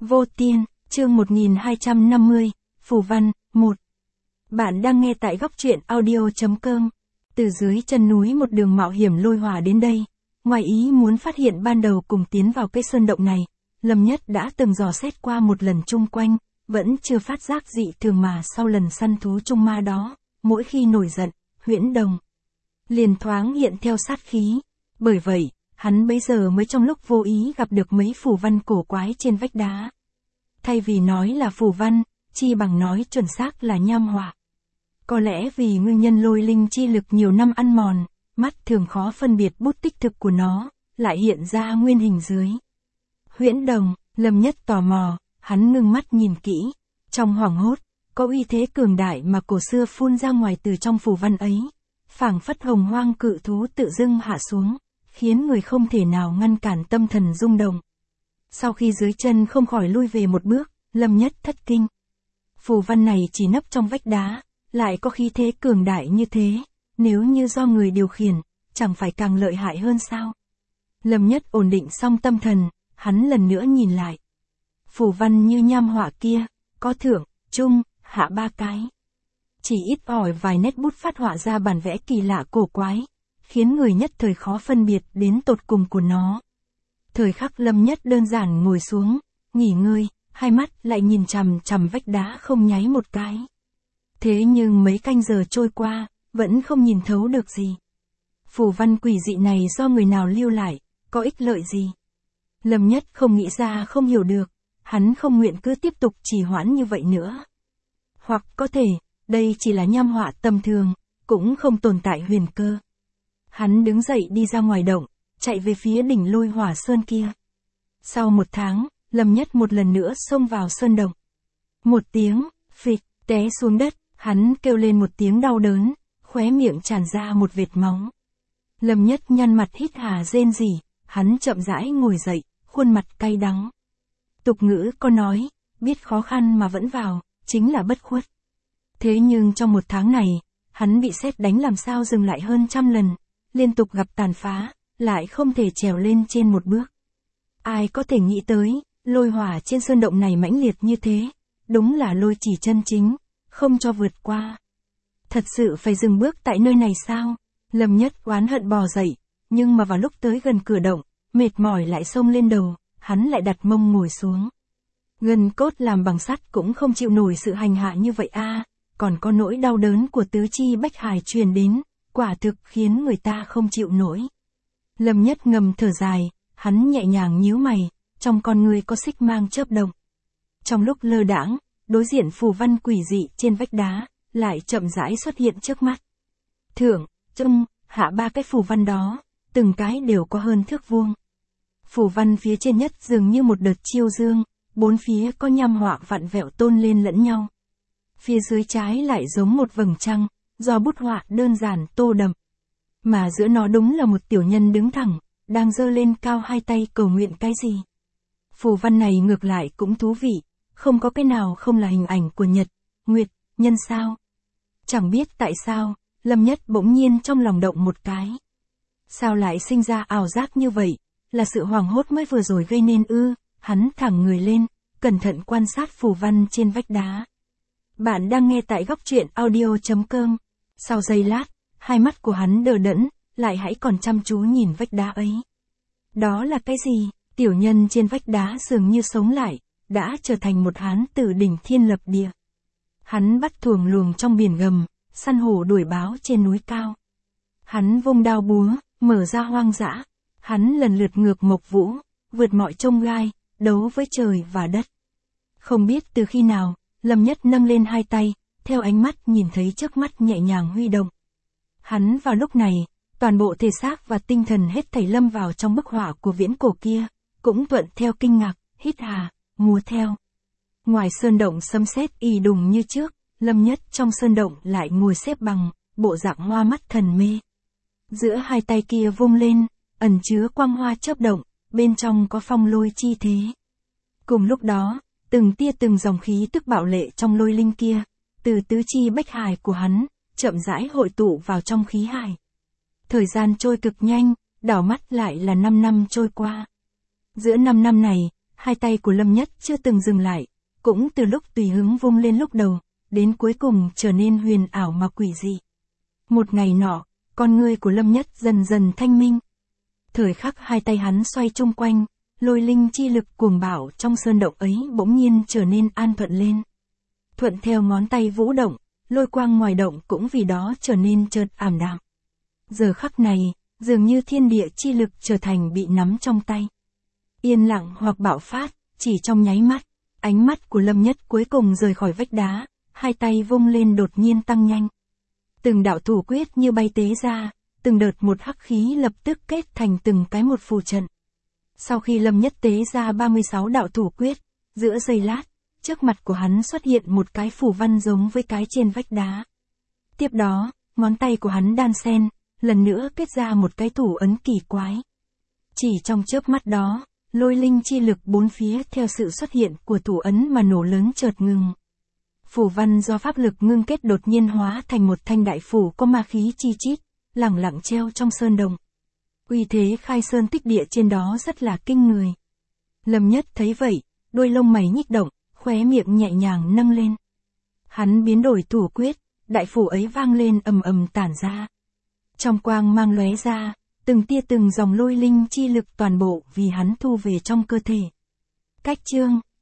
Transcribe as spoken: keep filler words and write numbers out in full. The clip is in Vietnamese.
Vô Tiên, chương một nghìn hai trăm năm mươi, Phù Văn, một. Bạn đang nghe tại góc truyện audio chấm com. Từ dưới chân núi một đường mạo hiểm lôi hỏa đến đây. Ngoài ý muốn phát hiện ban đầu cùng tiến vào cái sơn động này, Lâm Nhất đã từng dò xét qua một lần chung quanh, vẫn chưa phát giác dị thường mà sau lần săn thú trung ma đó, mỗi khi nổi giận, Huyễn Đồng liền thoáng hiện theo sát khí. Bởi vậy, hắn bấy giờ mới trong lúc vô ý gặp được mấy phù văn cổ quái trên vách đá. Thay vì nói là phù văn, chi bằng nói chuẩn xác là nham họa. Có lẽ vì nguyên nhân lôi linh chi lực nhiều năm ăn mòn, mắt thường khó phân biệt bút tích thực của nó, lại hiện ra nguyên hình dưới. Huyễn Đồng, Lâm Nhất tò mò, hắn ngưng mắt nhìn kỹ, trong hoảng hốt, có uy thế cường đại mà cổ xưa phun ra ngoài từ trong phù văn ấy, phảng phất hồng hoang cự thú tự dưng hạ xuống, khiến người không thể nào ngăn cản tâm thần rung động. Sau khi dưới chân không khỏi lui về một bước, Lâm Nhất thất kinh. Phù văn này chỉ nấp trong vách đá, lại có khí thế cường đại như thế, nếu như do người điều khiển, chẳng phải càng lợi hại hơn sao? Lâm Nhất ổn định xong tâm thần, hắn lần nữa nhìn lại. Phù văn như nham họa kia, có thượng, trung, hạ ba cái. Chỉ ít ỏi vài nét bút phát họa ra bản vẽ kỳ lạ cổ quái, khiến người nhất thời khó phân biệt đến tột cùng của nó. Thời khắc Lâm Nhất đơn giản ngồi xuống, nghỉ ngơi, hai mắt lại nhìn chằm chằm vách đá không nháy một cái. Thế nhưng mấy canh giờ trôi qua, vẫn không nhìn thấu được gì. Phù văn quỷ dị này do người nào lưu lại, có ích lợi gì? Lâm Nhất không nghĩ ra không hiểu được, hắn không nguyện cứ tiếp tục trì hoãn như vậy nữa. Hoặc có thể, đây chỉ là nham họa tầm thường, cũng không tồn tại huyền cơ. Hắn đứng dậy đi ra ngoài động, chạy về phía đỉnh lôi hỏa sơn kia. Sau một tháng, Lâm Nhất một lần nữa xông vào sơn động. Một tiếng, phịch, té xuống đất, hắn kêu lên một tiếng đau đớn, khóe miệng tràn ra một vệt máu. Lâm Nhất nhăn mặt hít hà rên rỉ, hắn chậm rãi ngồi dậy, khuôn mặt cay đắng. Tục ngữ có nói, biết khó khăn mà vẫn vào, chính là bất khuất. Thế nhưng trong một tháng này, hắn bị sét đánh làm sao dừng lại hơn trăm lần, liên tục gặp tàn phá, lại không thể trèo lên trên một bước. Ai có thể nghĩ tới, lôi hỏa trên sơn động này mãnh liệt như thế, đúng là lôi chỉ chân chính, không cho vượt qua. Thật sự phải dừng bước tại nơi này sao? Lâm Nhất oán hận bò dậy, nhưng mà vào lúc tới gần cửa động, mệt mỏi lại xông lên đầu, hắn lại đặt mông ngồi xuống. Gân cốt làm bằng sắt cũng không chịu nổi sự hành hạ như vậy a, còn có nỗi đau đớn của tứ chi bách hải truyền đến, quả thực khiến người ta không chịu nổi. Lâm Nhất ngầm thở dài, hắn nhẹ nhàng nhíu mày, trong con người có xích mang chớp động. Trong lúc lơ đãng, đối diện phù văn quỷ dị trên vách đá, lại chậm rãi xuất hiện trước mắt. Thượng, trung, hạ ba cái phù văn đó, từng cái đều có hơn thước vuông. Phù văn phía trên nhất dường như một đợt chiêu dương, bốn phía có nham họa vặn vẹo tôn lên lẫn nhau. Phía dưới trái lại giống một vầng trăng, do bút họa đơn giản tô đậm. Mà giữa nó đúng là một tiểu nhân đứng thẳng, đang giơ lên cao hai tay cầu nguyện cái gì. Phù văn này ngược lại cũng thú vị, không có cái nào không là hình ảnh của nhật, nguyệt, nhân sao. Chẳng biết tại sao, Lâm Nhất bỗng nhiên trong lòng động một cái. Sao lại sinh ra ảo giác như vậy, là sự hoảng hốt mới vừa rồi gây nên ư? Hắn thẳng người lên, cẩn thận quan sát phù văn trên vách đá. Bạn đang nghe tại góc truyện audio chấm com. Sau giây lát, hai mắt của hắn đờ đẫn, lại hãy còn chăm chú nhìn vách đá ấy. Đó là cái gì? Tiểu nhân trên vách đá dường như sống lại, đã trở thành một hán tử đỉnh thiên lập địa. Hắn bắt thuồng luồng trong biển gầm, săn hổ đuổi báo trên núi cao. Hắn vung đao búa, mở ra hoang dã. Hắn lần lượt ngược mộc vũ, vượt mọi chông gai, đấu với trời và đất. Không biết từ khi nào, Lâm Nhất nâng lên hai tay, theo ánh mắt nhìn thấy trước mắt nhẹ nhàng huy động. Hắn vào lúc này, toàn bộ thể xác và tinh thần hết thảy lâm vào trong bức họa của viễn cổ kia, cũng thuận theo kinh ngạc, hít hà, múa theo. Ngoài sơn động sấm sét ì đùng như trước, Lâm Nhất trong sơn động lại ngồi xếp bằng, bộ dạng hoa mắt thần mê. Giữa hai tay kia vung lên, ẩn chứa quang hoa chớp động, bên trong có phong lôi chi thế. Cùng lúc đó, từng tia từng dòng khí tức bạo lệ trong lôi linh kia, từ tứ chi bách hải của hắn, chậm rãi hội tụ vào trong khí hải. Thời gian trôi cực nhanh, đảo mắt lại là năm năm trôi qua. Giữa năm năm này, hai tay của Lâm Nhất chưa từng dừng lại, cũng từ lúc tùy hứng vung lên lúc đầu, đến cuối cùng trở nên huyền ảo mà quỷ dị. Một ngày nọ, con ngươi của Lâm Nhất dần dần thanh minh. Thời khắc hai tay hắn xoay chung quanh, lôi linh chi lực cuồng bạo trong sơn động ấy bỗng nhiên trở nên an thuận lên. Thuận theo ngón tay vũ động, lôi quang ngoài động cũng vì đó trở nên chợt ảm đạm. Giờ khắc này, dường như thiên địa chi lực trở thành bị nắm trong tay. Yên lặng hoặc bạo phát, chỉ trong nháy mắt, ánh mắt của Lâm Nhất cuối cùng rời khỏi vách đá, hai tay vung lên đột nhiên tăng nhanh. Từng đạo thủ quyết như bay tế ra, từng đợt một hắc khí lập tức kết thành từng cái một phù trận. Sau khi Lâm Nhất tế ra ba mươi sáu đạo thủ quyết, giữa giây lát, trước mặt của hắn xuất hiện một cái phù văn giống với cái trên vách đá. Tiếp đó, ngón tay của hắn đan xen, lần nữa kết ra một cái thủ ấn kỳ quái. Chỉ trong chớp mắt đó, lôi linh chi lực bốn phía theo sự xuất hiện của thủ ấn mà nổ lớn chợt ngừng. Phù văn do pháp lực ngưng kết đột nhiên hóa thành một thanh đại phủ có ma khí chi chít, lẳng lặng treo trong sơn đồng. Uy thế khai sơn tích địa trên đó rất là kinh người. Lâm Nhất thấy vậy, đôi lông mày nhích động, khóe miệng nhẹ nhàng nâng lên. Hắn biến đổi thủ quyết, đại phủ ấy vang lên ầm ầm tản ra. Trong quang mang lóe ra, từng tia từng dòng lôi linh chi lực toàn bộ vì hắn thu về trong cơ thể. Cách chương